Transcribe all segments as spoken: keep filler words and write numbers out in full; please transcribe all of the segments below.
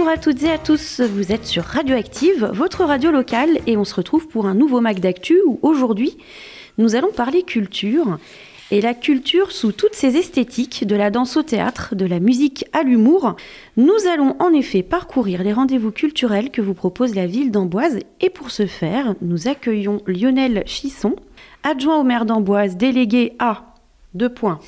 Bonjour à toutes et à tous, vous êtes sur Radioactive, votre radio locale, et on se retrouve pour un nouveau Mac d'actu où aujourd'hui nous allons parler culture. Et la culture sous toutes ses esthétiques, de la danse au théâtre, de la musique à l'humour. Nous allons en effet parcourir les rendez-vous culturels que vous propose la ville d'Amboise. Et pour ce faire, nous accueillons Lionel Chisson, adjoint au maire d'Amboise, délégué à deux points.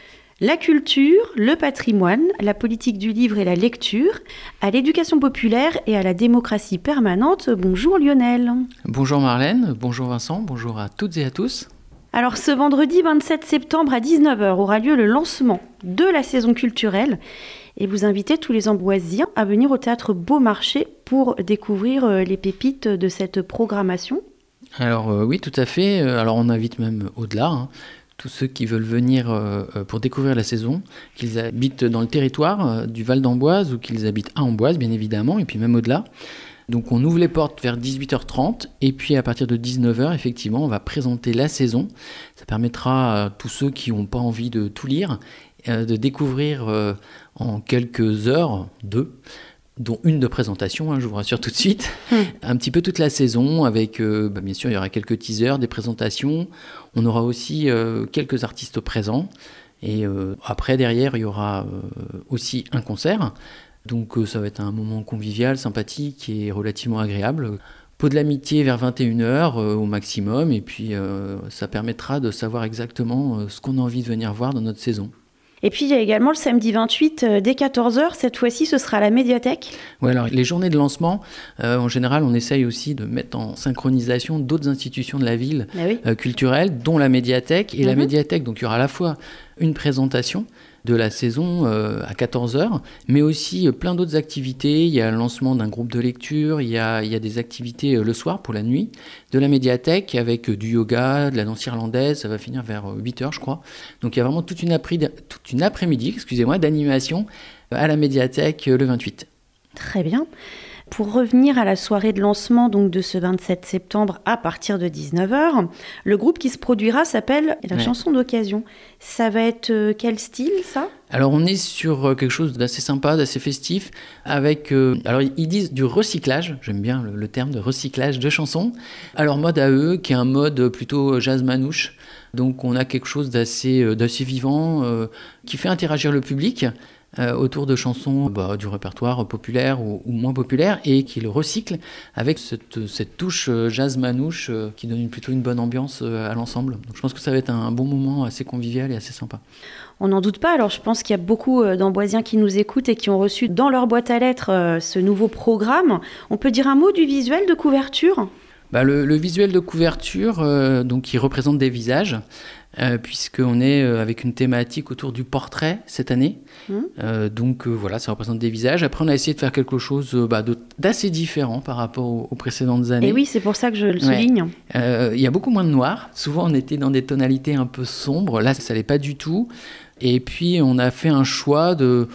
La culture, le patrimoine, la politique du livre et la lecture, à l'éducation populaire et à la démocratie permanente. Bonjour Lionel. Bonjour Marlène, bonjour Vincent, bonjour à toutes et à tous. Alors ce vendredi vingt-sept septembre à dix-neuf heures aura lieu le lancement de la saison culturelle et vous invitez tous les Amboisiens à venir au théâtre Beaumarchais pour découvrir les pépites de cette programmation. Alors euh, oui, tout à fait. Alors on invite même au-delà, hein, tous ceux qui veulent venir euh, pour découvrir la saison, qu'ils habitent dans le territoire euh, du Val d'Amboise ou qu'ils habitent à Amboise bien évidemment, et puis même au-delà. Donc on ouvre les portes vers dix-huit heures trente et puis à partir de dix-neuf heures, effectivement, on va présenter la saison. Ça permettra à tous ceux qui n'ont pas envie de tout lire euh, de découvrir euh, en quelques heures, deux, dont une de présentation, hein, je vous rassure tout de suite, mmh. un petit peu toute la saison avec, euh, bah, bien sûr, il y aura quelques teasers, des présentations. On aura aussi euh, quelques artistes présents et euh, après, derrière, il y aura euh, aussi un concert. Donc euh, ça va être un moment convivial, sympathique et relativement agréable. Pot de l'amitié vers vingt et une heures euh, au maximum, et puis euh, ça permettra de savoir exactement euh, ce qu'on a envie de venir voir dans notre saison. Et puis il y a également le samedi vingt-huit, euh, dès quatorze heures, cette fois-ci ce sera à la médiathèque. Oui, alors les journées de lancement, euh, en général on essaye aussi de mettre en synchronisation d'autres institutions de la ville ah oui. euh, culturelles, dont la médiathèque. Et mm-hmm. la médiathèque, donc il y aura à la fois une présentation de la saison euh, à quatorze heures, mais aussi euh, plein d'autres activités. Il y a le lancement d'un groupe de lecture, il y a, il y a des activités euh, le soir pour la nuit, de la médiathèque avec euh, du yoga, de la danse irlandaise, ça va finir vers euh, huit heures je crois. Donc il y a vraiment toute une, après, toute une après-midi excusez-moi, d'animation euh, à la médiathèque euh, le vingt-huit. Très bien. Pour revenir à la soirée de lancement donc de ce vingt-sept septembre à partir de dix-neuf heures, le groupe qui se produira s'appelle La ouais. chanson d'occasion. Ça va être euh, quel style ça ? Alors on est sur euh, quelque chose d'assez sympa, d'assez festif, avec, euh, alors ils disent du recyclage, j'aime bien le, le terme de recyclage de chansons, à leur mode à eux, qui est un mode plutôt jazz manouche. Donc on a quelque chose d'assez, euh, d'assez vivant, euh, qui fait interagir le public, Euh, autour de chansons bah, du répertoire populaire ou, ou moins populaire et qui le recycle avec cette, cette touche euh, jazz manouche euh, qui donne une, plutôt une bonne ambiance euh, à l'ensemble. Donc je pense que ça va être un, un bon moment assez convivial et assez sympa. On n'en doute pas, alors je pense qu'il y a beaucoup euh, d'Amboisiens qui nous écoutent et qui ont reçu dans leur boîte à lettres euh, ce nouveau programme. On peut dire un mot du visuel de couverture ? Bah, le, le visuel de couverture, euh, donc, il représente des visages, euh, puisqu'on est euh, avec une thématique autour du portrait cette année. Mmh. Euh, donc euh, voilà, ça représente des visages. Après, on a essayé de faire quelque chose euh, bah, de, d'assez différent par rapport aux, aux précédentes années. Et oui, c'est pour ça que je le souligne. Ouais. Euh, il y a beaucoup moins de noir. Souvent, on était dans des tonalités un peu sombres. Là, ça ne l'est pas du tout. Et puis, on a fait un choix de...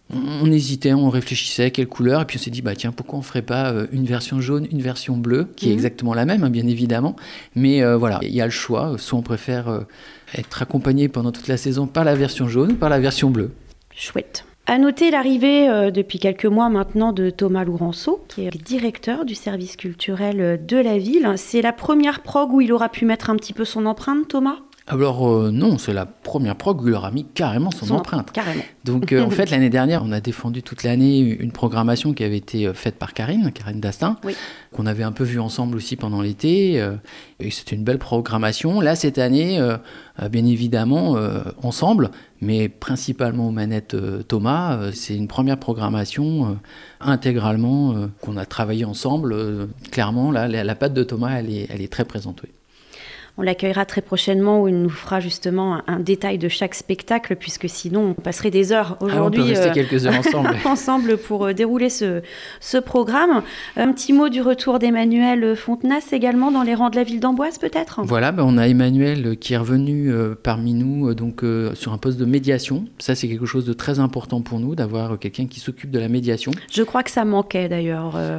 On hésitait, on réfléchissait à quelle couleur, et puis on s'est dit, bah tiens, pourquoi on ne ferait pas une version jaune, une version bleue, qui mmh. est exactement la même, hein, bien évidemment. Mais euh, voilà, il y a le choix. Soit on préfère euh, être accompagné pendant toute la saison par la version jaune ou par la version bleue. Chouette. À noter l'arrivée euh, depuis quelques mois maintenant de Thomas Lourenço, qui est directeur du service culturel de la ville. C'est la première prog où il aura pu mettre un petit peu son empreinte, Thomas ? Alors euh, non, c'est la première prog où il aura mis carrément son, son empreinte. Carrément. Donc euh, en fait, l'année dernière, on a défendu toute l'année une programmation qui avait été faite par Karine, Karine Dastin, oui. qu'on avait un peu vue ensemble aussi pendant l'été. Euh, et c'était une belle programmation. Là, cette année, euh, bien évidemment, euh, ensemble, mais principalement aux manettes euh, Thomas. Euh, c'est une première programmation euh, intégralement euh, qu'on a travaillé ensemble. Euh, clairement, là, la, la patte de Thomas, elle est, elle est très présente, oui. On l'accueillera très prochainement où il nous fera justement un, un détail de chaque spectacle, puisque sinon on passerait des heures aujourd'hui. Ah, on peut rester euh, quelques heures ensemble. ensemble pour euh, dérouler ce, ce programme. Un petit mot du retour d'Emmanuel Fontenas également dans les rangs de la ville d'Amboise peut-être ? Voilà, ben on a Emmanuel qui est revenu euh, parmi nous euh, donc, euh, sur un poste de médiation. Ça c'est quelque chose de très important pour nous, d'avoir euh, quelqu'un qui s'occupe de la médiation. Je crois que ça manquait d'ailleurs. Euh...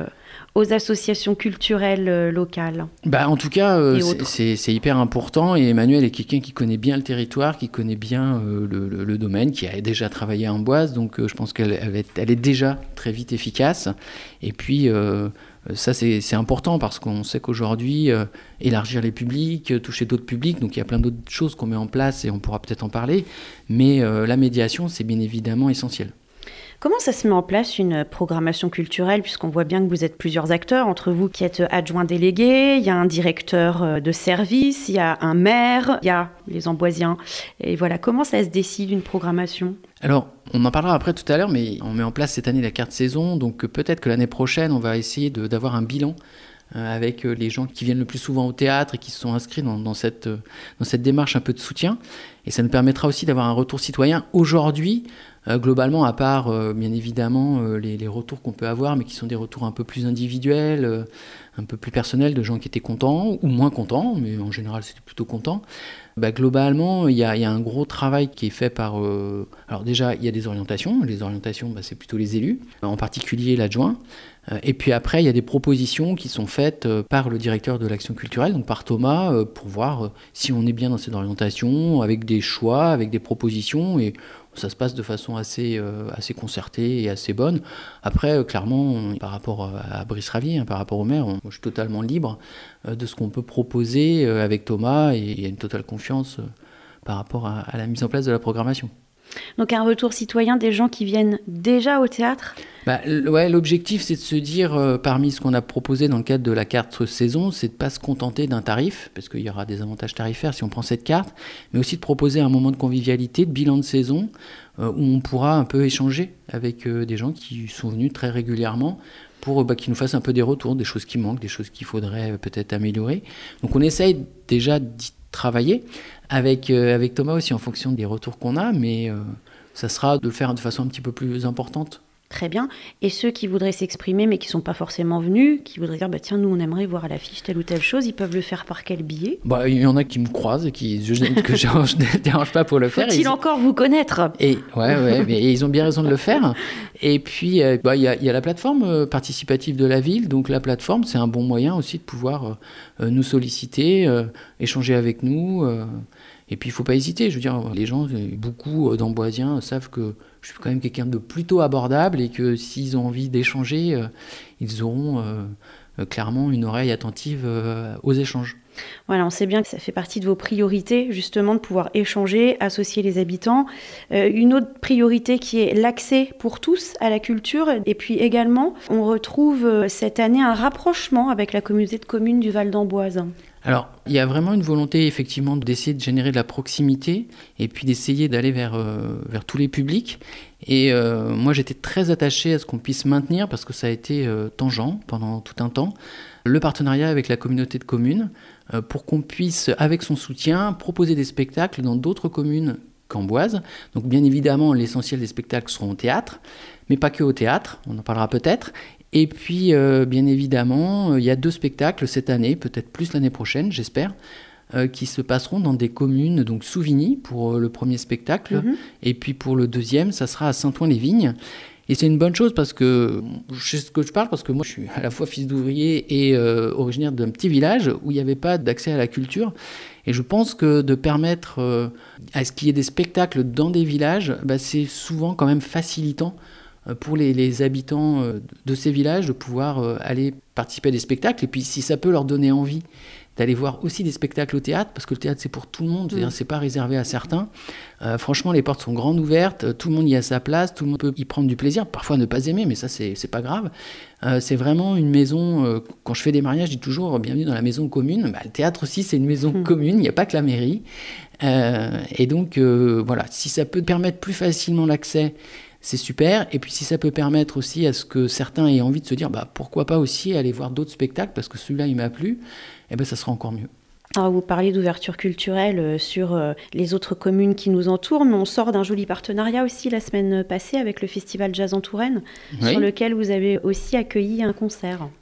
aux associations culturelles euh, locales? Bah, en tout cas, euh, c'est, c'est, c'est hyper important et Emmanuelle est quelqu'un qui connaît bien le territoire, qui connaît bien euh, le, le, le domaine, qui a déjà travaillé à Amboise, donc euh, je pense qu'elle elle, elle est déjà très vite efficace. Et puis, euh, ça c'est, c'est important parce qu'on sait qu'aujourd'hui, euh, élargir les publics, toucher d'autres publics, donc il y a plein d'autres choses qu'on met en place et on pourra peut-être en parler, mais euh, la médiation, c'est bien évidemment essentiel. Comment ça se met en place une programmation culturelle, puisqu'on voit bien que vous êtes plusieurs acteurs, entre vous qui êtes adjoint délégué, il y a un directeur de service, il y a un maire, il y a les Amboisiens. Et voilà, comment ça se décide une programmation ? Alors, on en parlera après tout à l'heure, mais on met en place cette année la carte saison, donc peut-être que l'année prochaine, on va essayer de, d'avoir un bilan avec les gens qui viennent le plus souvent au théâtre et qui se sont inscrits dans, dans, cette, dans cette démarche un peu de soutien. Et ça nous permettra aussi d'avoir un retour citoyen. Aujourd'hui, euh, globalement, à part euh, bien évidemment euh, les, les retours qu'on peut avoir, mais qui sont des retours un peu plus individuels, euh, un peu plus personnels, de gens qui étaient contents ou moins contents, mais en général c'était plutôt content. Bah, globalement, il y, y a un gros travail qui est fait par... Euh, alors déjà, il y a des orientations. Les orientations, bah, c'est plutôt les élus, en particulier l'adjoint. Et puis après, il y a des propositions qui sont faites par le directeur de l'action culturelle, donc par Thomas, pour voir si on est bien dans cette orientation, avec des choix, avec des propositions, et ça se passe de façon assez, euh, assez concertée et assez bonne. Après, clairement, on, par rapport à Brice Ravier, hein, par rapport au maire, on, moi, je suis totalement libre euh, de ce qu'on peut proposer euh, avec Thomas, et il y a une totale confiance euh, par rapport à, à la mise en place de la programmation. Donc un retour citoyen des gens qui viennent déjà au théâtre ? Bah, ouais, l'objectif, c'est de se dire, euh, parmi ce qu'on a proposé dans le cadre de la carte saison, c'est de ne pas se contenter d'un tarif, parce qu'il y aura des avantages tarifaires si on prend cette carte, mais aussi de proposer un moment de convivialité, de bilan de saison, euh, où on pourra un peu échanger avec euh, des gens qui sont venus très régulièrement, pour bah, qu'ils nous fassent un peu des retours, des choses qui manquent, des choses qu'il faudrait euh, peut-être améliorer. Donc on essaye déjà d'y travailler, avec, euh, avec Thomas aussi en fonction des retours qu'on a, mais euh, ça sera de le faire de façon un petit peu plus importante. Très bien. Et ceux qui voudraient s'exprimer mais qui ne sont pas forcément venus, qui voudraient dire bah, tiens, nous on aimerait voir à l'affiche telle ou telle chose, ils peuvent le faire par quel biais ? Bah, il y en a qui me croisent et qui, je, que je ne dérange pas pour le faire. Faut-il ils... encore vous connaître ? Et, ouais, ouais, mais ils ont bien raison de le faire. Et puis, euh, bah, il y a, y a la plateforme euh, participative de la ville. Donc la plateforme, c'est un bon moyen aussi de pouvoir euh, nous solliciter, euh, échanger avec nous. Euh, et puis, il ne faut pas hésiter. Je veux dire, les gens, beaucoup d'Amboisiens savent que je suis quand même quelqu'un de plutôt abordable et que s'ils ont envie d'échanger, euh, ils auront euh, clairement une oreille attentive euh, aux échanges. Voilà, on sait bien que ça fait partie de vos priorités, justement, de pouvoir échanger, associer les habitants. Euh, une autre priorité qui est l'accès pour tous à la culture. Et puis également, on retrouve euh, cette année un rapprochement avec la communauté de communes du Val d'Amboise. Alors, il y a vraiment une volonté, effectivement, d'essayer de générer de la proximité et puis d'essayer d'aller vers, euh, vers tous les publics. Et euh, moi, j'étais très attaché à ce qu'on puisse maintenir, parce que ça a été euh, tangent pendant tout un temps, le partenariat avec la communauté de communes euh, pour qu'on puisse, avec son soutien, proposer des spectacles dans d'autres communes qu'Amboise. Donc, bien évidemment, l'essentiel des spectacles seront au théâtre, mais pas que au théâtre, on en parlera peut-être. Et puis, euh, bien évidemment, il y a deux spectacles cette année, peut-être plus l'année prochaine, j'espère, euh, qui se passeront dans des communes, donc Souvigny pour le premier spectacle, mmh. et puis pour le deuxième, ça sera à Saint-Ouen-les-Vignes. Et c'est une bonne chose parce que, je sais ce que je parle, parce que moi je suis à la fois fils d'ouvrier et euh, originaire d'un petit village où il n'y avait pas d'accès à la culture. Et je pense que de permettre euh, à ce qu'il y ait des spectacles dans des villages, bah, c'est souvent quand même facilitant pour les, les habitants de ces villages de pouvoir aller participer à des spectacles. Et puis si ça peut leur donner envie d'aller voir aussi des spectacles au théâtre, parce que le théâtre c'est pour tout le monde, c'est-à-dire, c'est pas réservé à certains. Euh, franchement, les portes sont grandes ouvertes, tout le monde y a sa place, tout le monde peut y prendre du plaisir, parfois ne pas aimer, mais ça c'est, c'est pas grave. Euh, c'est vraiment une maison, euh, quand je fais des mariages, je dis toujours bienvenue dans la maison commune. Bah, le théâtre aussi c'est une maison mmh. commune, il n'y a pas que la mairie. Euh, et donc euh, voilà, si ça peut permettre plus facilement l'accès, c'est super. Et puis si ça peut permettre aussi à ce que certains aient envie de se dire bah, pourquoi pas aussi aller voir d'autres spectacles parce que celui-là il m'a plu, eh ben, ça sera encore mieux. Alors vous parlez d'ouverture culturelle sur les autres communes qui nous entourent, mais on sort d'un joli partenariat aussi la semaine passée avec le Festival Jazz en Touraine, oui. sur lequel vous avez aussi accueilli un concert.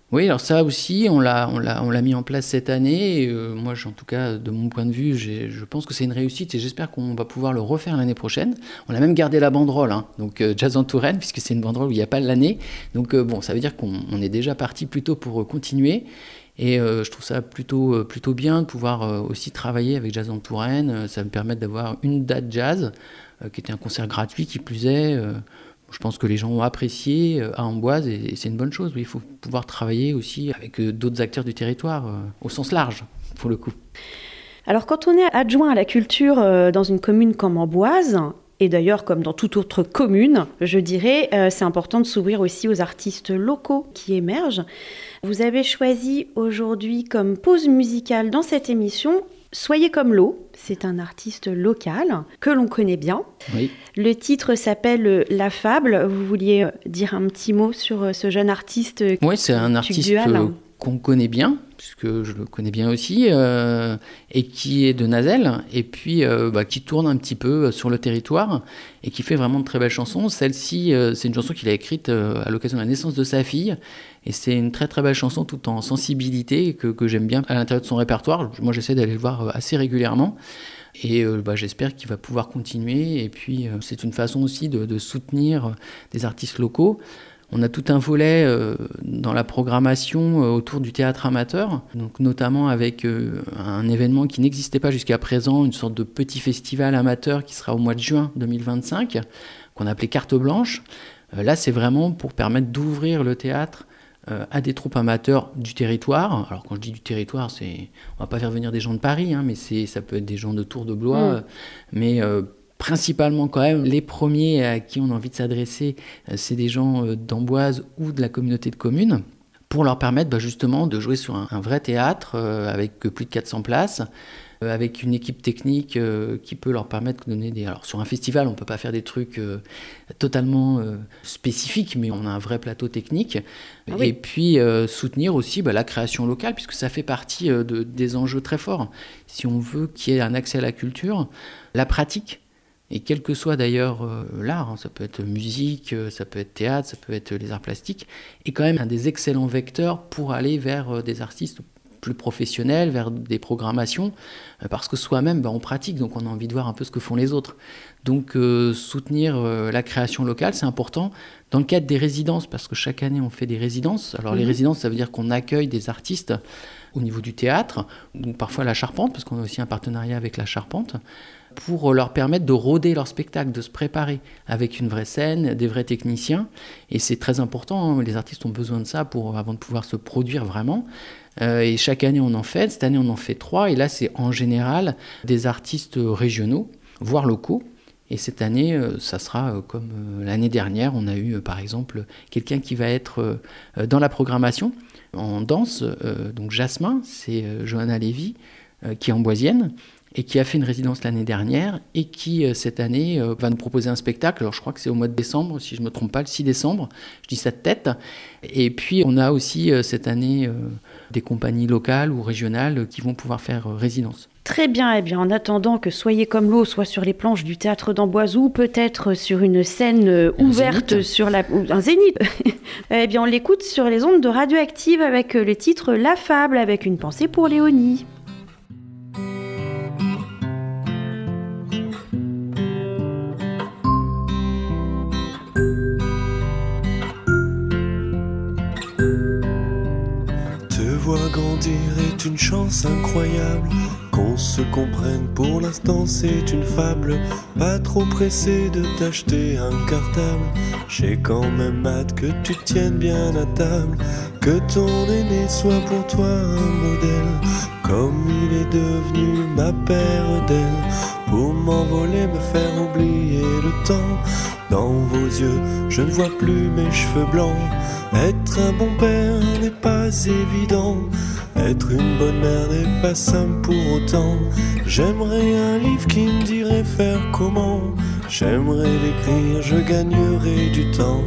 Oui, alors ça aussi, on l'a, on l'a, on l'a mis en place cette année. Et, euh, moi, en tout cas, de mon point de vue, j'ai, je pense que c'est une réussite et j'espère qu'on va pouvoir le refaire l'année prochaine. On a même gardé la banderole, hein, donc euh, Jazz en Touraine, puisque c'est une banderole où il n'y a pas l'année. Donc euh, bon, ça veut dire qu'on on est déjà parti plutôt pour euh, continuer. Et euh, je trouve ça plutôt, euh, plutôt bien de pouvoir euh, aussi travailler avec Jazz en Touraine. Euh, ça va me permettre d'avoir une date jazz, euh, qui était un concert gratuit, qui plus est. Euh, Je pense que les gens ont apprécié à Amboise et c'est une bonne chose. Oui, il faut pouvoir travailler aussi avec d'autres acteurs du territoire, euh, au sens large, pour le coup. Alors, quand on est adjoint à la culture euh, dans une commune comme Amboise, et d'ailleurs comme dans toute autre commune, je dirais, euh, c'est important de s'ouvrir aussi aux artistes locaux qui émergent. Vous avez choisi aujourd'hui comme pause musicale dans cette émission Soyez comme l'eau, c'est un artiste local que l'on connaît bien. Oui. Le titre s'appelle La Fable. Vous vouliez dire un petit mot sur ce jeune artiste? Oui, c'est un artiste euh, qu'on connaît bien, puisque je le connais bien aussi, euh, et qui est de Nazelles, et puis euh, bah, qui tourne un petit peu sur le territoire, et qui fait vraiment de très belles chansons. Celle-ci, euh, c'est une chanson qu'il a écrite euh, à l'occasion de la naissance de sa fille, et c'est une très très belle chanson, tout en sensibilité, que, que j'aime bien à l'intérieur de son répertoire. Moi, j'essaie d'aller le voir assez régulièrement. Et euh, bah, j'espère qu'il va pouvoir continuer. Et puis, euh, c'est une façon aussi de, de soutenir des artistes locaux. On a tout un volet euh, dans la programmation euh, autour du théâtre amateur, donc notamment avec euh, un événement qui n'existait pas jusqu'à présent, une sorte de petit festival amateur qui sera au mois de juin deux mille vingt-cinq, qu'on a appelé Carte Blanche. Euh, là, c'est vraiment pour permettre d'ouvrir le théâtre euh, à des troupes amateurs du territoire. Alors quand je dis du territoire, c'est, on va pas faire venir des gens de Paris, hein, mais c'est, ça peut être des gens de Tours de Blois, mmh. euh, mais euh, principalement quand même, les premiers à qui on a envie de s'adresser, euh, c'est des gens euh, d'Amboise ou de la communauté de communes, pour leur permettre bah, justement de jouer sur un, un vrai théâtre euh, avec plus de quatre cents places, euh, avec une équipe technique euh, qui peut leur permettre de donner des... Alors sur un festival, on ne peut pas faire des trucs euh, totalement euh, spécifiques, mais on a un vrai plateau technique. Ah oui. Et puis euh, soutenir aussi bah, la création locale, puisque ça fait partie euh, de, des enjeux très forts. Si on veut qu'il y ait un accès à la culture, la pratique, et quel que soit d'ailleurs euh, l'art, hein, ça peut être musique, euh, ça peut être théâtre, ça peut être les arts plastiques, est quand même un des excellents vecteurs pour aller vers euh, des artistes plus professionnels, vers des programmations, euh, parce que soi-même, bah, on pratique, donc on a envie de voir un peu ce que font les autres. Donc euh, soutenir euh, la création locale, c'est important dans le cadre des résidences, parce que chaque année on fait des résidences. Alors mmh. les résidences, ça veut dire qu'on accueille des artistes au niveau du théâtre, ou parfois la Charpente, parce qu'on a aussi un partenariat avec la Charpente, pour leur permettre de rôder leur spectacle, de se préparer avec une vraie scène, des vrais techniciens. Et c'est très important, hein, les artistes ont besoin de ça pour, avant de pouvoir se produire vraiment. Euh, et chaque année on en fait, cette année on en fait trois, et là c'est en général des artistes régionaux, voire locaux. Et cette année, euh, ça sera euh, comme euh, l'année dernière, on a eu euh, par exemple quelqu'un qui va être euh, dans la programmation, en danse, euh, donc Jasmin, c'est euh, Johanna Lévy, euh, qui est amboisienne, et qui a fait une résidence l'année dernière, et qui, euh, cette année, euh, va nous proposer un spectacle. Alors, je crois que c'est au mois de décembre, si je ne me trompe pas, le six décembre. Je dis ça de tête. Et puis, on a aussi, euh, cette année, euh, des compagnies locales ou régionales euh, qui vont pouvoir faire euh, résidence. Très bien. Eh bien, en attendant que Soyez comme l'eau soit sur les planches du théâtre d'Amboise ou peut-être sur une scène euh, ouverte zénith. sur la... ou un zénith, eh bien, on l'écoute sur les ondes de Radioactive avec le titre La Fable, avec une pensée pour Léonie. Voir grandir est une chance incroyable. Qu'on se comprenne pour l'instant c'est une fable. Pas trop pressé de t'acheter un cartable. J'ai quand même hâte que tu tiennes bien à table. Que ton aîné soit pour toi un modèle. Comme il est devenu ma paire d'ailes. Pour m'envoler, me faire oublier le temps. Dans vos yeux, je ne vois plus mes cheveux blancs. Être un bon père n'est pas évident. Être une bonne mère n'est pas simple pour autant. J'aimerais un livre qui me dirait faire comment. J'aimerais l'écrire, je gagnerais du temps.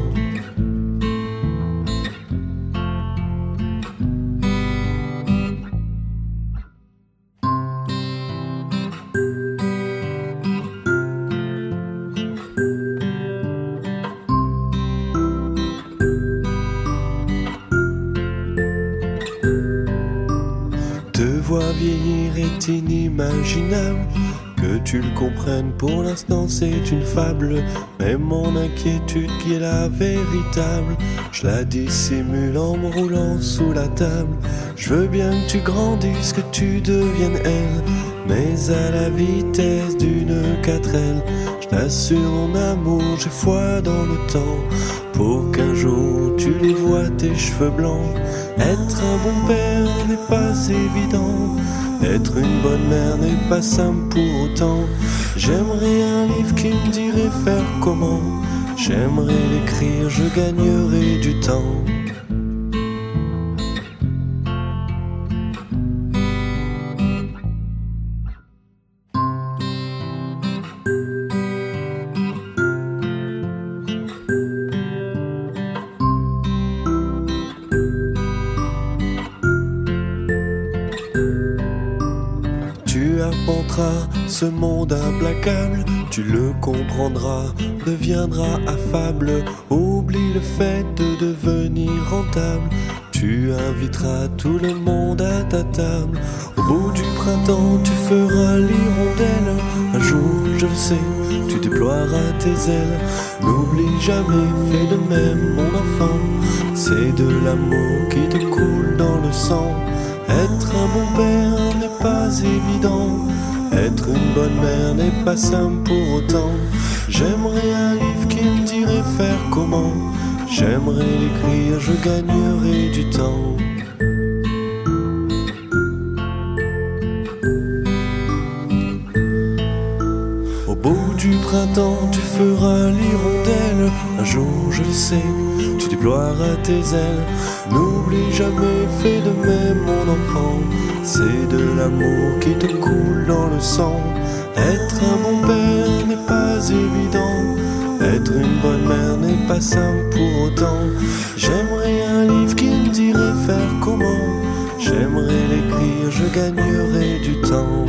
Te voir vieillir est inimaginable. Que tu le comprennes, pour l'instant c'est une fable. Mais mon inquiétude qui est la véritable, je la dissimule en me roulant sous la table. Je veux bien que tu grandisses, que tu deviennes elle, mais à la vitesse d'une quatre L. Je t'assure mon amour, j'ai foi dans le temps, pour qu'un jour tu les vois tes cheveux blancs. Être un bon père n'est pas évident, être une bonne mère n'est pas simple pour autant. J'aimerais un livre qui me dirait faire comment, j'aimerais l'écrire, je gagnerais du temps. Tu arpenteras ce monde implacable, tu le comprendras, deviendras affable. Oublie le fait de devenir rentable, tu inviteras tout le monde à ta table. Au bout du printemps, tu feras l'hirondelle. Un jour, je le sais, tu déploieras tes ailes. N'oublie jamais, fais de même, mon enfant. C'est de l'amour qui te coule dans le sang. Être un bon père n'est pas évident, être une bonne mère n'est pas simple pour autant. J'aimerais un livre qui me dirait faire comment, j'aimerais l'écrire, je gagnerais du temps. Au bout du printemps, tu feras l'hirondelle. Un jour, je le sais, tu déploieras tes ailes. N'oublie jamais, fais de même, mon enfant. C'est de l'amour qui te coule dans le sang. Être un bon père n'est pas évident, être une bonne mère n'est pas simple pour autant. J'aimerais un livre qui me dirait faire comment, j'aimerais l'écrire, je gagnerais du temps.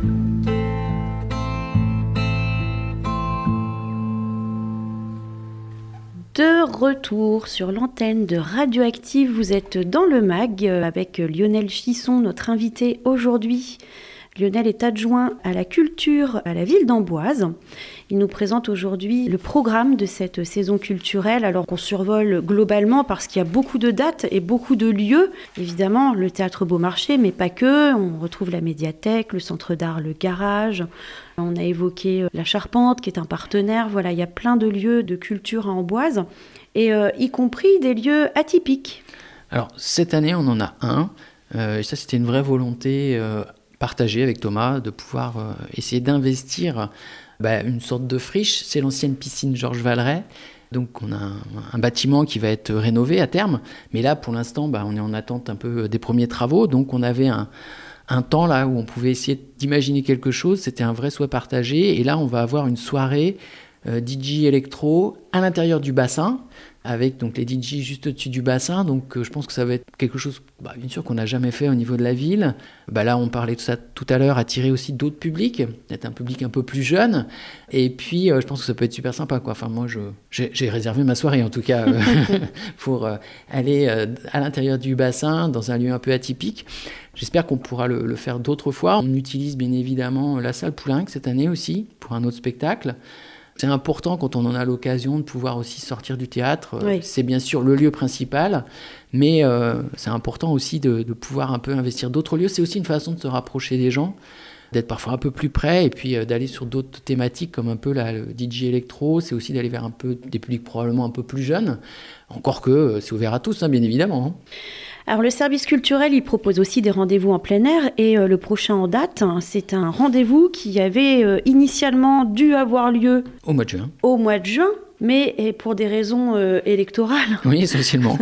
De retour sur l'antenne de Radioactive, vous êtes dans le mag avec Lionel Chisson, notre invité aujourd'hui. Lionel est adjoint à la culture à la ville d'Amboise. Il nous présente aujourd'hui le programme de cette saison culturelle, alors qu'on survole globalement parce qu'il y a beaucoup de dates et beaucoup de lieux. Évidemment, le théâtre Beaumarchais, mais pas que. On retrouve la médiathèque, le centre d'art, le garage. On a évoqué la Charpente, qui est un partenaire. Voilà, il y a plein de lieux de culture à Amboise, et euh, y compris des lieux atypiques. Alors, cette année, on en a un. Euh, et ça, c'était une vraie volonté euh, partagée avec Thomas, de pouvoir euh, essayer d'investir bah, une sorte de friche. C'est l'ancienne piscine Georges Valeret. Donc, on a un, un bâtiment qui va être rénové à terme. Mais là, pour l'instant, bah, on est en attente un peu des premiers travaux. Donc, on avait un... un temps là où on pouvait essayer d'imaginer quelque chose, c'était un vrai souhait partagé. Et là, on va avoir une soirée euh, D J électro à l'intérieur du bassin, avec donc les D J juste au-dessus du bassin. Donc euh, je pense que ça va être quelque chose, bah, bien sûr, qu'on n'a jamais fait au niveau de la ville. Bah, là, on parlait de ça tout à l'heure, attirer aussi d'autres publics, peut-être un public un peu plus jeune. Et puis, euh, je pense que ça peut être super sympa, quoi. Enfin, moi, je, j'ai, j'ai réservé ma soirée, en tout cas, euh, pour euh, aller euh, à l'intérieur du bassin, dans un lieu un peu atypique. J'espère qu'on pourra le, le faire d'autres fois. On utilise bien évidemment la salle Poulenc cette année aussi, pour un autre spectacle. C'est important quand on en a l'occasion de pouvoir aussi sortir du théâtre. Oui. C'est bien sûr le lieu principal, mais euh, c'est important aussi de, de pouvoir un peu investir d'autres lieux. C'est aussi une façon de se rapprocher des gens, d'être parfois un peu plus près, et puis euh, d'aller sur d'autres thématiques comme un peu la, le D J électro. C'est aussi d'aller vers un peu des publics probablement un peu plus jeunes, encore que euh, c'est ouvert à tous, hein, bien évidemment. Hein. Alors le service culturel, il propose aussi des rendez-vous en plein air, et euh, le prochain en date, hein, c'est un rendez-vous qui avait euh, initialement dû avoir lieu au mois de juin. Au mois de juin, mais et pour des raisons euh, électorales. Oui, essentiellement.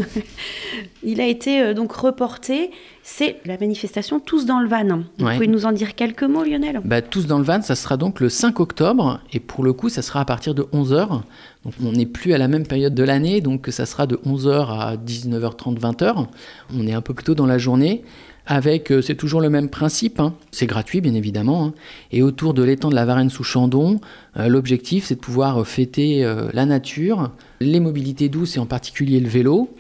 Il a été euh, donc reporté. C'est la manifestation Tous dans le Van. Vous ouais. pouvez nous en dire quelques mots, Lionel ? bah, Tous dans le Van, ça sera donc le cinq octobre, et pour le coup, ça sera à partir de onze heures. Donc on n'est plus à la même période de l'année, donc ça sera de onze heures à dix-neuf heures trente, vingt heures. On est un peu plus tôt dans la journée. Avec, euh, c'est toujours le même principe, hein. C'est gratuit bien évidemment, hein. Et autour de l'étang de la Varenne sous Chandon, euh, l'objectif c'est de pouvoir fêter euh, la nature, les mobilités douces et en particulier le vélo,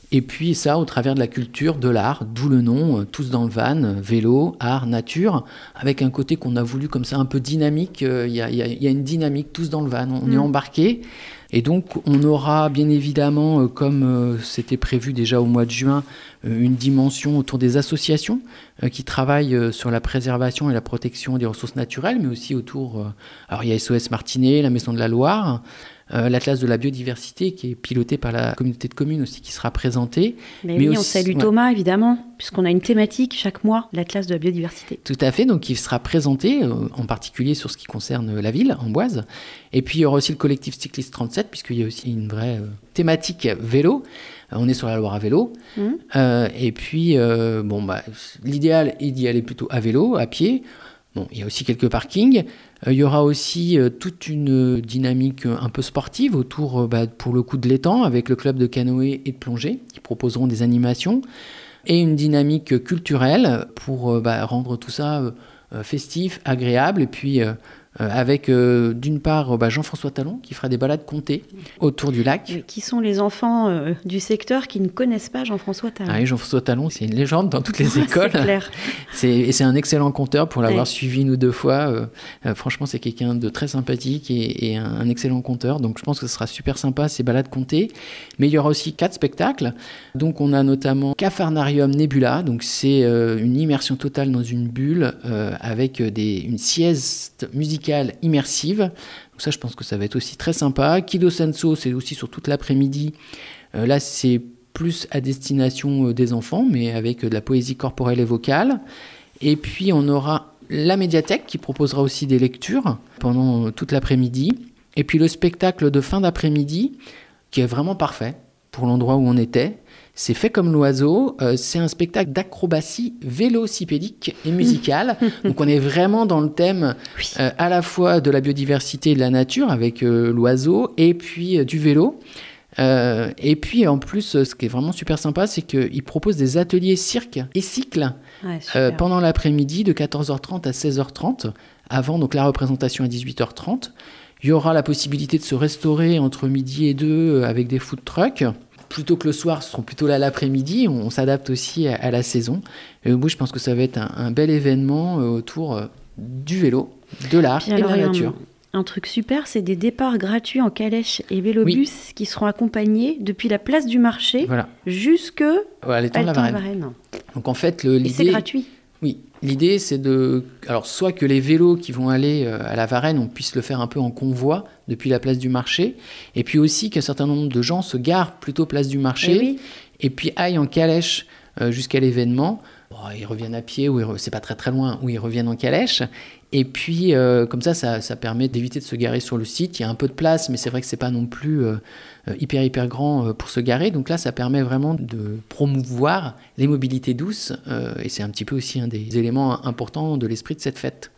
Et puis ça, au travers de la culture, de l'art, d'où le nom, euh, tous dans le van, vélo, art, nature, avec un côté qu'on a voulu comme ça un peu dynamique. Il euh, y, y, y a une dynamique, tous dans le van, on mmh. est embarqués. Et donc on aura bien évidemment, euh, comme euh, c'était prévu déjà au mois de juin, euh, une dimension autour des associations euh, qui travaillent euh, sur la préservation et la protection des ressources naturelles, mais aussi autour, euh, alors il y a S O S Martinez, la Maison de la Loire, Euh, l'Atlas de la biodiversité qui est piloté par la communauté de communes aussi qui sera présenté. Mais, mais oui, aussi, on salue ouais. Thomas évidemment, puisqu'on a une thématique chaque mois, l'Atlas de la biodiversité. Tout à fait, donc il sera présenté euh, en particulier sur ce qui concerne la ville, Amboise. Et puis il y aura aussi le collectif Cycliste trente-sept, puisqu'il y a aussi une vraie euh, thématique vélo. Euh, on est sur la Loire à vélo. Mmh. Euh, et puis, euh, bon, bah, l'idéal est d'y aller plutôt à vélo, à pied. Bon, il y a aussi quelques parkings. Euh, il y aura aussi euh, toute une dynamique euh, un peu sportive autour, euh, bah, pour le coup, de l'étang, avec le club de canoë et de plongée, qui proposeront des animations, et une dynamique culturelle pour euh, bah, rendre tout ça euh, festif, agréable, et puis euh, euh, avec euh, d'une part bah, Jean-François Talon qui fera des balades comptées autour du lac. Mais qui sont les enfants euh, du secteur qui ne connaissent pas Jean-François Talon? Ah oui, Jean-François Talon, c'est une légende dans toutes les écoles. C'est clair. C'est, et c'est un excellent conteur pour l'avoir ouais. suivi une ou deux fois. Euh, euh, franchement, c'est quelqu'un de très sympathique et, et un, un excellent conteur. Donc, je pense que ce sera super sympa, ces balades comptées. Mais il y aura aussi quatre spectacles. Donc, on a notamment Capharnarium Nebula. Donc, c'est euh, une immersion totale dans une bulle euh, avec des, une sieste musicale immersive. Donc, ça, je pense que ça va être aussi très sympa. Kido Senso, c'est aussi sur toute l'après-midi. Euh, là, c'est plus à destination des enfants, mais avec de la poésie corporelle et vocale. Et puis, on aura la médiathèque qui proposera aussi des lectures pendant toute l'après-midi. Et puis, le spectacle de fin d'après-midi, qui est vraiment parfait pour l'endroit où on était. C'est fait comme l'oiseau. Euh, c'est un spectacle d'acrobatie vélocipédique et musicale. Donc, on est vraiment dans le thème oui. euh, à la fois de la biodiversité et de la nature avec euh, l'oiseau et puis euh, du vélo. Euh, et puis en plus, ce qui est vraiment super sympa, c'est qu'ils proposent des ateliers cirque et cycle ouais, euh, pendant l'après-midi de quatorze heures trente à seize heures trente, avant donc la représentation à dix-huit heures trente. Il y aura la possibilité de se restaurer entre midi et deux avec des food trucks. Plutôt que le soir, ce seront plutôt là l'après-midi. On, on s'adapte aussi à, à la saison. Et moi, je pense que ça va être un, un bel événement euh, autour euh, du vélo, de l'art et, et de la nature. Un truc super, c'est des départs gratuits en calèche et vélobus oui. qui seront accompagnés depuis la place du marché voilà. jusque voilà, l'étang de la Varenne. Donc en fait, le, l'idée... Et c'est gratuit. Oui, l'idée c'est de... Alors soit que les vélos qui vont aller à la Varenne, on puisse le faire un peu en convoi depuis la place du marché, et puis aussi qu'un certain nombre de gens se garent plutôt place du marché, et, oui. et puis aillent en calèche euh, jusqu'à l'événement. Bon, ils reviennent à pied, ou re... c'est pas très très loin, ou ils reviennent en calèche. Et puis, euh, comme ça, ça, ça permet d'éviter de se garer sur le site. Il y a un peu de place, mais c'est vrai que c'est pas non plus euh, hyper, hyper grand euh, pour se garer. Donc là, ça permet vraiment de promouvoir les mobilités douces. Euh, et c'est un petit peu aussi un des éléments importants de l'esprit de cette fête.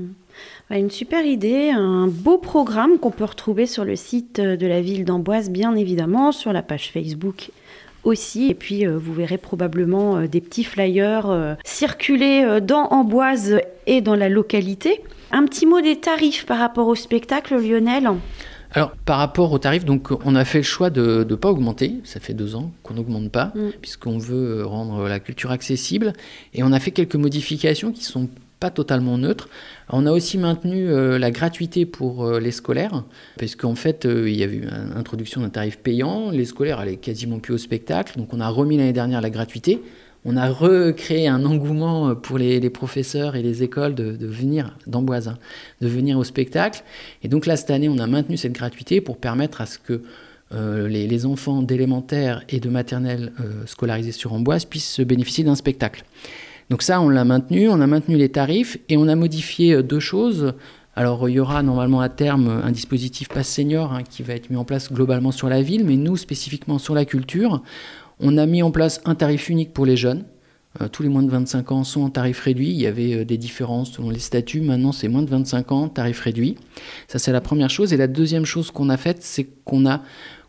Mmh. Une super idée, un beau programme qu'on peut retrouver sur le site de la ville d'Amboise, bien évidemment, sur la page Facebook aussi. Et puis, euh, vous verrez probablement euh, des petits flyers euh, circuler euh, dans Amboise et dans la localité. Un petit mot des tarifs par rapport au spectacle, Lionel ? Alors, par rapport aux tarifs, donc, on a fait le choix de ne pas augmenter. Ça fait deux ans qu'on n'augmente pas, mmh. puisqu'on veut rendre la culture accessible. Et on a fait quelques modifications qui sont pas totalement neutre. On a aussi maintenu euh, la gratuité pour euh, les scolaires, parce qu'en fait, euh, il y avait eu une introduction d'un tarif payant. Les scolaires allaient quasiment plus au spectacle, donc on a remis l'année dernière la gratuité. On a recréé un engouement pour les, les professeurs et les écoles de, de venir d'Amboise, hein, de venir au spectacle. Et donc là, cette année, on a maintenu cette gratuité pour permettre à ce que euh, les, les enfants d'élémentaire et de maternelle euh, scolarisés sur Amboise puissent bénéficier d'un spectacle. Donc ça, on l'a maintenu, on a maintenu les tarifs et on a modifié deux choses. Alors, il y aura normalement à terme un dispositif Pass Senior hein, qui va être mis en place globalement sur la ville, mais nous, spécifiquement sur la culture, on a mis en place un tarif unique pour les jeunes. Euh, tous les moins de vingt-cinq ans sont en tarif réduit. Il y avait euh, des différences selon les statuts. Maintenant, c'est moins de vingt-cinq ans, tarif réduit. Ça, c'est la première chose. Et la deuxième chose qu'on a faite, c'est qu'on a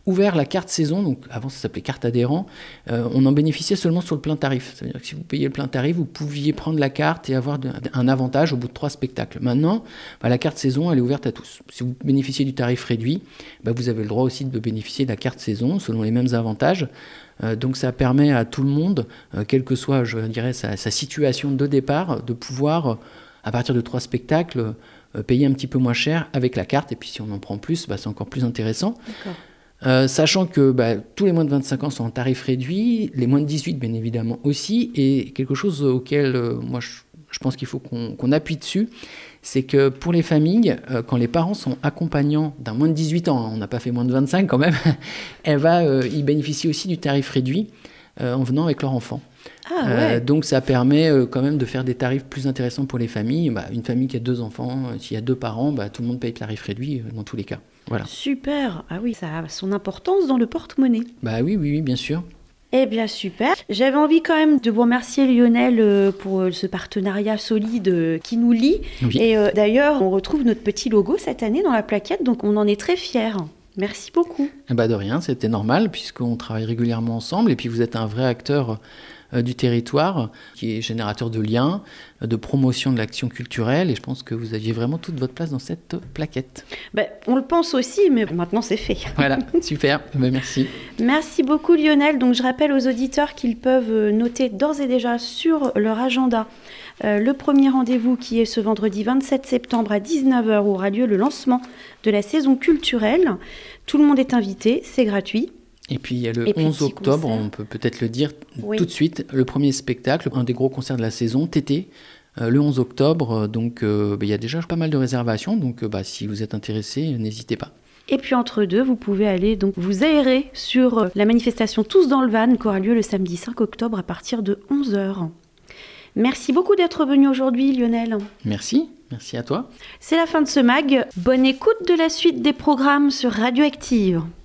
ouvert la carte saison, donc avant ça s'appelait carte adhérent, euh, on en bénéficiait seulement sur le plein tarif. C'est-à-dire que si vous payez le plein tarif, vous pouviez prendre la carte et avoir de, un avantage au bout de trois spectacles. Maintenant, bah, la carte saison, elle est ouverte à tous. Si vous bénéficiez du tarif réduit, bah, vous avez le droit aussi de bénéficier de la carte saison selon les mêmes avantages. Euh, donc ça permet à tout le monde, euh, quelle que soit, je dirais, sa, sa situation de départ, de pouvoir, euh, à partir de trois spectacles, euh, payer un petit peu moins cher avec la carte. Et puis si on en prend plus, bah, c'est encore plus intéressant. D'accord. Euh, sachant que bah, tous les moins de vingt-cinq ans sont en tarif réduit, les moins de dix-huit bien évidemment aussi, et quelque chose auquel euh, moi je, je pense qu'il faut qu'on, qu'on appuie dessus, c'est que pour les familles, euh, quand les parents sont accompagnants d'un moins de dix-huit ans, hein, on n'a pas fait moins de vingt-cinq quand même, elle va euh, y bénéficier aussi du tarif réduit euh, en venant avec leur enfant. Ah, ouais. Euh, donc ça permet euh, quand même de faire des tarifs plus intéressants pour les familles. Bah, une famille qui a deux enfants, euh, s'il y a deux parents, bah, tout le monde paye le tarif réduit euh, dans tous les cas. Voilà. Super. Ah oui, ça a son importance dans le porte-monnaie. Bah oui, oui, oui, bien sûr. Eh bien, super. J'avais envie quand même de vous remercier, Lionel, euh, pour euh, ce partenariat solide euh, qui nous lie. Oui. Et euh, d'ailleurs, on retrouve notre petit logo cette année dans la plaquette, donc on en est très fiers. Merci beaucoup. Eh bah de rien, c'était normal puisqu'on travaille régulièrement ensemble et puis vous êtes un vrai acteur euh, du territoire qui est générateur de liens, euh, de promotion de l'action culturelle et je pense que vous aviez vraiment toute votre place dans cette plaquette. Ben, on le pense aussi, mais maintenant c'est fait. Voilà, super, bah, merci. Merci beaucoup Lionel. Donc je rappelle aux auditeurs qu'ils peuvent noter d'ores et déjà sur leur agenda euh, le premier rendez-vous qui est ce vendredi vingt-sept septembre à dix-neuf heures où aura lieu le lancement de la saison culturelle. Tout le monde est invité, c'est gratuit. Et puis il y a le Et puis, onze octobre, concert. on peut peut-être le dire Oui. tout de suite, le premier spectacle, un des gros concerts de la saison, Tété, euh, le onze octobre. Donc euh, bah, il y a déjà pas mal de réservations, donc euh, bah, si vous êtes intéressé, n'hésitez pas. Et puis entre deux, vous pouvez aller donc vous aérer sur la manifestation Tous dans le Van qui aura lieu le samedi cinq octobre à partir de onze heures. Merci beaucoup d'être venu aujourd'hui Lionel. Merci, merci à toi. C'est la fin de ce mag. Bonne écoute de la suite des programmes sur Radioactive.